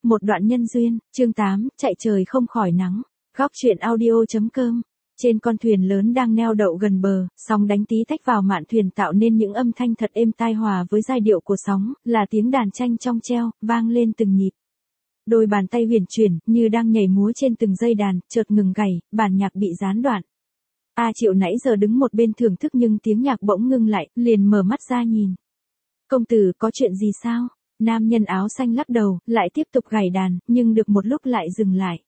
Một đoạn nhân duyên, chương 8, chạy trời không khỏi nắng. Góc truyện audio.com. Trên con thuyền lớn đang neo đậu gần bờ, sóng đánh tí tách vào mạn thuyền tạo nên những âm thanh thật êm tai hòa với giai điệu của sóng, là tiếng đàn tranh trong treo, vang lên từng nhịp. Đôi bàn tay huyền chuyển, như đang nhảy múa trên từng dây đàn, chợt ngừng gảy, bản nhạc bị gián đoạn. A Triệu nãy giờ đứng một bên thưởng thức nhưng tiếng nhạc bỗng ngưng lại, liền mở mắt ra nhìn. Công tử, có chuyện gì sao? Nam nhân áo xanh lắc đầu, lại tiếp tục gảy đàn, nhưng được một lúc lại dừng lại.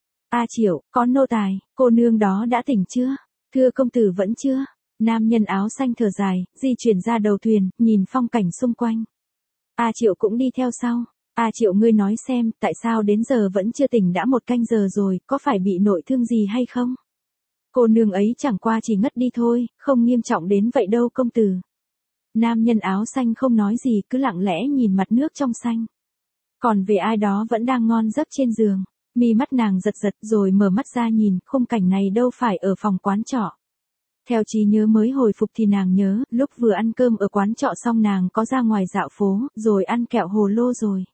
A Triệu, có nô tài, cô nương đó đã tỉnh chưa? Thưa công tử vẫn chưa. Nam nhân áo xanh thở dài, di chuyển ra đầu thuyền, nhìn phong cảnh xung quanh. A Triệu cũng đi theo sau. A Triệu, ngươi nói xem, tại sao đến giờ vẫn chưa tỉnh, đã 1 canh giờ rồi, có phải bị nội thương gì hay không? Cô nương ấy chẳng qua chỉ ngất đi thôi, không nghiêm trọng đến vậy đâu công tử. Nam nhân áo xanh không nói gì, cứ lặng lẽ nhìn mặt nước trong xanh. Còn về ai đó vẫn đang ngon giấc trên giường. Mi mắt nàng giật giật rồi mở mắt ra nhìn, khung cảnh này đâu phải ở phòng quán trọ. Theo trí nhớ mới hồi phục thì nàng nhớ, lúc vừa ăn cơm ở quán trọ xong nàng có ra ngoài dạo phố, rồi ăn kẹo hồ lô rồi.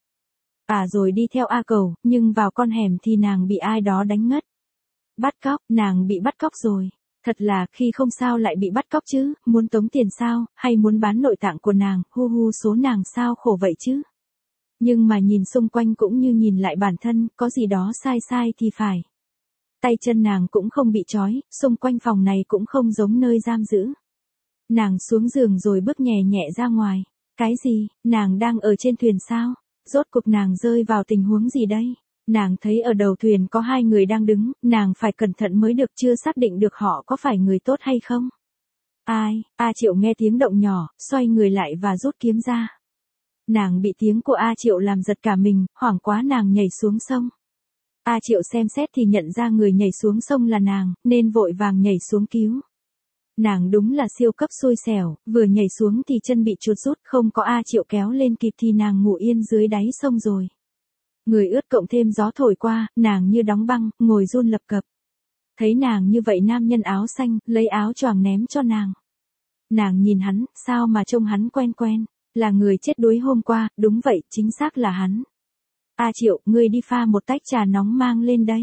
Rồi đi theo A Cầu, nhưng vào con hẻm thì nàng bị ai đó đánh ngất. Bắt cóc, nàng bị bắt cóc rồi. Thật là, khi không sao lại bị bắt cóc chứ, muốn tống tiền sao, hay muốn bán nội tạng của nàng, số nàng sao khổ vậy chứ. Nhưng mà nhìn xung quanh cũng như nhìn lại bản thân, có gì đó sai thì phải. Tay chân nàng cũng không bị trói, xung quanh phòng này cũng không giống nơi giam giữ. Nàng xuống giường rồi bước nhẹ nhẹ ra ngoài. Cái gì, nàng đang ở trên thuyền sao? Rốt cuộc nàng rơi vào tình huống gì đây? Nàng thấy ở đầu thuyền có 2 người đang đứng, nàng phải cẩn thận mới được, chưa xác định được họ có phải người tốt hay không. Ai? A Triệu nghe tiếng động nhỏ, xoay người lại và rút kiếm ra. Nàng bị tiếng của A Triệu làm giật cả mình, hoảng quá nàng nhảy xuống sông. A Triệu xem xét thì nhận ra người nhảy xuống sông là nàng, nên vội vàng nhảy xuống cứu. Nàng đúng là siêu cấp xui xẻo, vừa nhảy xuống thì chân bị chuột rút, không có A Triệu kéo lên kịp thì nàng ngủ yên dưới đáy sông rồi. Người ướt cộng thêm gió thổi qua, nàng như đóng băng, ngồi run lập cập. Thấy nàng như vậy nam nhân áo xanh, lấy áo choàng ném cho nàng. Nàng nhìn hắn, sao mà trông hắn quen quen, là người chết đuối hôm qua, đúng vậy, chính xác là hắn. A Triệu, ngươi đi pha một tách trà nóng mang lên đây.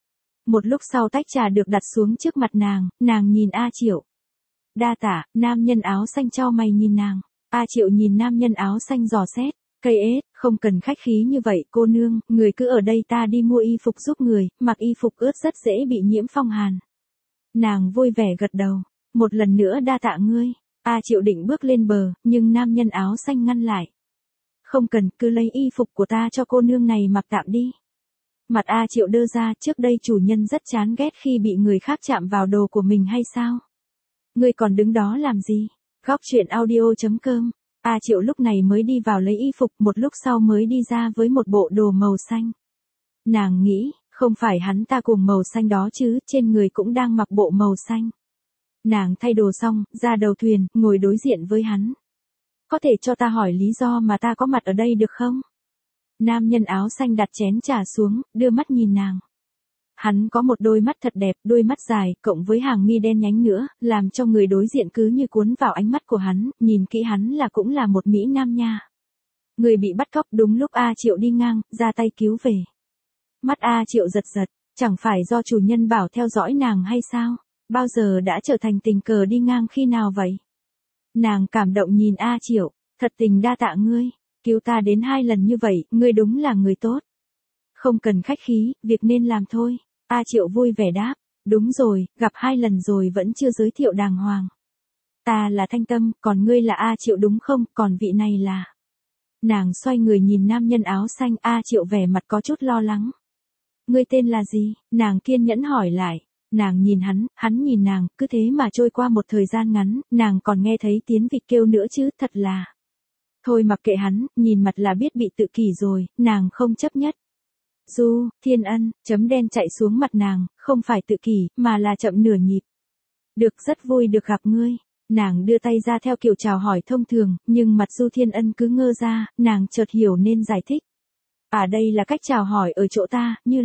Một lúc sau tách trà được đặt xuống trước mặt nàng nhìn A Triệu. Đa tạ, nam nhân áo xanh chau mày nhìn nàng. A Triệu nhìn nam nhân áo xanh dò xét. Cây ết, không cần khách khí như vậy cô nương, người cứ ở đây ta đi mua y phục giúp người, mặc y phục ướt rất dễ bị nhiễm phong hàn. Nàng vui vẻ gật đầu, một lần nữa đa tạ ngươi. A Triệu định bước lên bờ, nhưng nam nhân áo xanh ngăn lại. Không cần, cứ lấy y phục của ta cho cô nương này mặc tạm đi. Mặt A Triệu đơ ra, trước đây chủ nhân rất chán ghét khi bị người khác chạm vào đồ của mình hay sao? Ngươi còn đứng đó làm gì? Góc truyện audio.com. A Triệu lúc này mới đi vào lấy y phục, một lúc sau mới đi ra với một bộ đồ màu xanh. Nàng nghĩ, không phải hắn ta cùng màu xanh đó chứ, trên người cũng đang mặc bộ màu xanh. Nàng thay đồ xong, ra đầu thuyền, ngồi đối diện với hắn. Có thể cho ta hỏi lý do mà ta có mặt ở đây được không? Nam nhân áo xanh đặt chén trà xuống, đưa mắt nhìn nàng. Hắn có một đôi mắt thật đẹp, đôi mắt dài, cộng với hàng mi đen nhánh nữa, làm cho người đối diện cứ như cuốn vào ánh mắt của hắn, nhìn kỹ hắn là cũng là một mỹ nam nha. Người bị bắt cóc đúng lúc A Triệu đi ngang, ra tay cứu về. Mắt A Triệu giật giật, chẳng phải do chủ nhân bảo theo dõi nàng hay sao? Bao giờ đã trở thành tình cờ đi ngang khi nào vậy? Nàng cảm động nhìn A Triệu, thật tình đa tạ ngươi, cứu ta đến 2 lần như vậy, ngươi đúng là người tốt. Không cần khách khí, việc nên làm thôi. A Triệu vui vẻ đáp, đúng rồi, gặp 2 lần rồi vẫn chưa giới thiệu đàng hoàng. Ta là Thanh Tâm, còn ngươi là A Triệu đúng không, còn vị này là... Nàng xoay người nhìn nam nhân áo xanh, A Triệu vẻ mặt có chút lo lắng. Ngươi tên là gì? Nàng kiên nhẫn hỏi lại. Nàng nhìn hắn nhìn nàng, cứ thế mà trôi qua một thời gian ngắn, nàng còn nghe thấy tiếng vịt kêu nữa chứ, thật là... Thôi mặc kệ hắn, nhìn mặt là biết bị tự kỷ rồi, nàng không chấp nhất. Du, Thiên Ân, chấm đen chạy xuống mặt nàng, không phải tự kỷ, mà là chậm nửa nhịp. Được, rất vui được gặp ngươi. Nàng đưa tay ra theo kiểu chào hỏi thông thường, nhưng mặt Du Thiên Ân cứ ngơ ra, nàng chợt hiểu nên giải thích. Đây là cách chào hỏi ở chỗ ta, như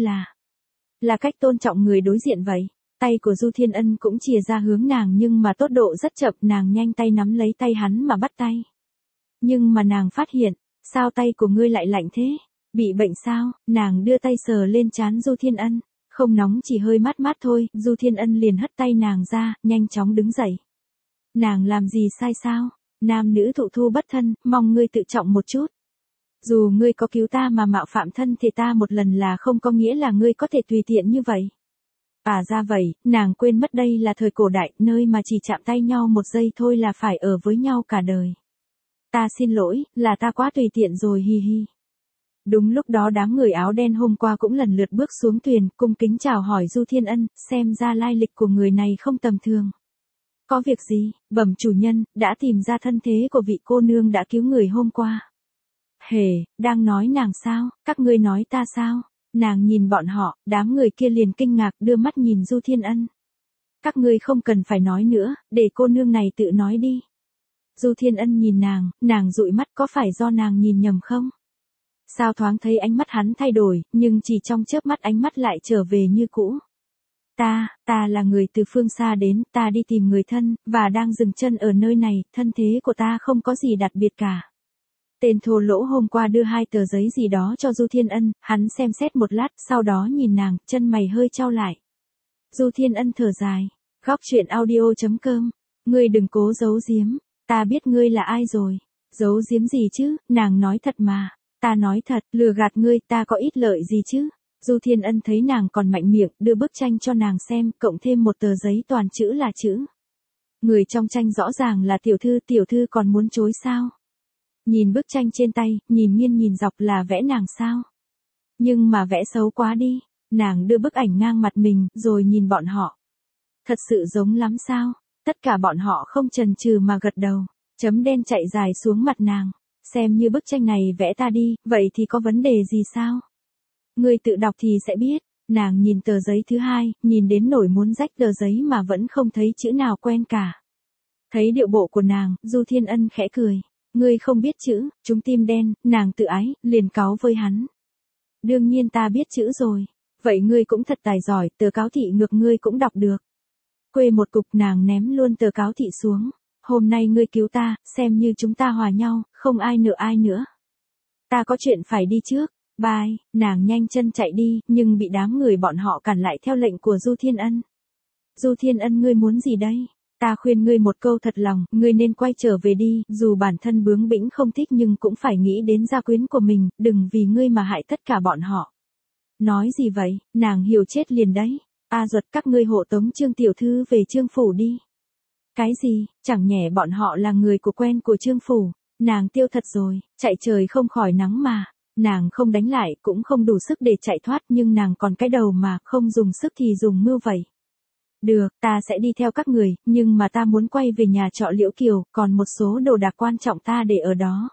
là cách tôn trọng người đối diện vậy. Tay của Du Thiên Ân cũng chìa ra hướng nàng nhưng mà tốc độ rất chậm, nàng nhanh tay nắm lấy tay hắn mà bắt tay. Nhưng mà nàng phát hiện, sao tay của ngươi lại lạnh thế? Bị bệnh sao? Nàng đưa tay sờ lên trán Du Thiên Ân. Không nóng chỉ hơi mát mát thôi, Du Thiên Ân liền hất tay nàng ra, nhanh chóng đứng dậy. Nàng làm gì sai sao? Nam nữ thụ thu bất thân, mong ngươi tự trọng một chút. Dù ngươi có cứu ta mà mạo phạm thân thì ta một lần là không có nghĩa là ngươi có thể tùy tiện như vậy. À ra vậy, nàng quên mất đây là thời cổ đại, nơi mà chỉ chạm tay nhau một giây thôi là phải ở với nhau cả đời. Ta xin lỗi, là ta quá tùy tiện rồi hi hi. Đúng lúc đó đám người áo đen hôm qua cũng lần lượt bước xuống thuyền, cung kính chào hỏi Du Thiên Ân, xem ra lai lịch của người này không tầm thường. Có việc gì, bẩm chủ nhân, đã tìm ra thân thế của vị cô nương đã cứu người hôm qua. Hề, đang nói nàng sao, các ngươi nói ta sao? Nàng nhìn bọn họ, đám người kia liền kinh ngạc đưa mắt nhìn Du Thiên Ân. Các ngươi không cần phải nói nữa, để cô nương này tự nói đi. Du Thiên Ân nhìn nàng dụi mắt có phải do nàng nhìn nhầm không? Sao thoáng thấy ánh mắt hắn thay đổi, nhưng chỉ trong chớp mắt ánh mắt lại trở về như cũ. Ta là người từ phương xa đến, ta đi tìm người thân, và đang dừng chân ở nơi này, thân thế của ta không có gì đặc biệt cả. Tên thô lỗ hôm qua đưa 2 tờ giấy gì đó cho Du Thiên Ân, hắn xem xét một lát, sau đó nhìn nàng, chân mày hơi chau lại. Du Thiên Ân thở dài, góc truyện audio.com, ngươi đừng cố giấu giếm, ta biết ngươi là ai rồi. Giấu giếm gì chứ, nàng nói thật mà. Ta nói thật, lừa gạt ngươi, ta có ít lợi gì chứ. Du Thiên Ân thấy nàng còn mạnh miệng, đưa bức tranh cho nàng xem, cộng thêm một tờ giấy toàn chữ là chữ. Người trong tranh rõ ràng là tiểu thư còn muốn chối sao? Nhìn bức tranh trên tay, nhìn nghiêng nhìn dọc là vẽ nàng sao? Nhưng mà vẽ xấu quá đi. Nàng đưa bức ảnh ngang mặt mình, rồi nhìn bọn họ. Thật sự giống lắm sao? Tất cả bọn họ không chần chừ mà gật đầu. Chấm đen chạy dài xuống mặt nàng. Xem như bức tranh này vẽ ta đi, vậy thì có vấn đề gì sao? Ngươi tự đọc thì sẽ biết. Nàng nhìn tờ giấy thứ 2, nhìn đến nỗi muốn rách tờ giấy mà vẫn không thấy chữ nào quen cả. Thấy điệu bộ của nàng, Du Thiên Ân khẽ cười. Ngươi không biết chữ, chúng tim đen, nàng tự ái, liền cáu với hắn. Đương nhiên ta biết chữ rồi. Vậy ngươi cũng thật tài giỏi, tờ cáo thị ngược ngươi cũng đọc được. Quê một cục nàng ném luôn tờ cáo thị xuống. Hôm nay ngươi cứu ta, xem như chúng ta hòa nhau, không ai nợ ai nữa. Ta có chuyện phải đi trước, bye, nàng nhanh chân chạy đi, nhưng bị đám người bọn họ cản lại theo lệnh của Du Thiên Ân. Du Thiên Ân ngươi muốn gì đây? Ta khuyên ngươi một câu thật lòng, ngươi nên quay trở về đi, dù bản thân bướng bĩnh không thích nhưng cũng phải nghĩ đến gia quyến của mình, đừng vì ngươi mà hại tất cả bọn họ. Nói gì vậy, nàng hiểu chết liền đấy. A Duật các ngươi hộ tống Trương tiểu thư về Trương phủ đi. Cái gì, chẳng nhẽ bọn họ là người của quen của Trương phủ. Nàng tiêu thật rồi, chạy trời không khỏi nắng mà. Nàng không đánh lại, cũng không đủ sức để chạy thoát, nhưng nàng còn cái đầu mà, không dùng sức thì dùng mưu vậy. Được, ta sẽ đi theo các người, nhưng mà ta muốn quay về nhà trọ Liễu Kiều, còn một số đồ đạc quan trọng ta để ở đó.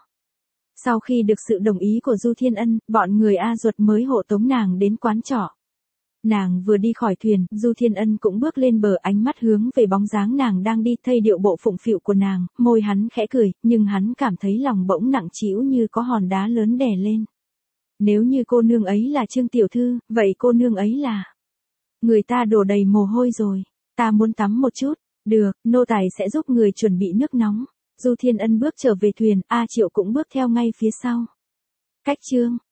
Sau khi được sự đồng ý của Du Thiên Ân, bọn người A Duật mới hộ tống nàng đến quán trọ. Nàng vừa đi khỏi thuyền, Du Thiên Ân cũng bước lên bờ, ánh mắt hướng về bóng dáng nàng đang đi, thay điệu bộ phụng phịu của nàng, môi hắn khẽ cười, nhưng hắn cảm thấy lòng bỗng nặng trĩu như có hòn đá lớn đè lên. Nếu như cô nương ấy là Trương tiểu thư, vậy cô nương ấy là... Người ta đổ đầy mồ hôi rồi, ta muốn tắm một chút. Được, nô tài sẽ giúp người chuẩn bị nước nóng. Du Thiên Ân bước trở về thuyền, A Triệu cũng bước theo ngay phía sau. Cách chương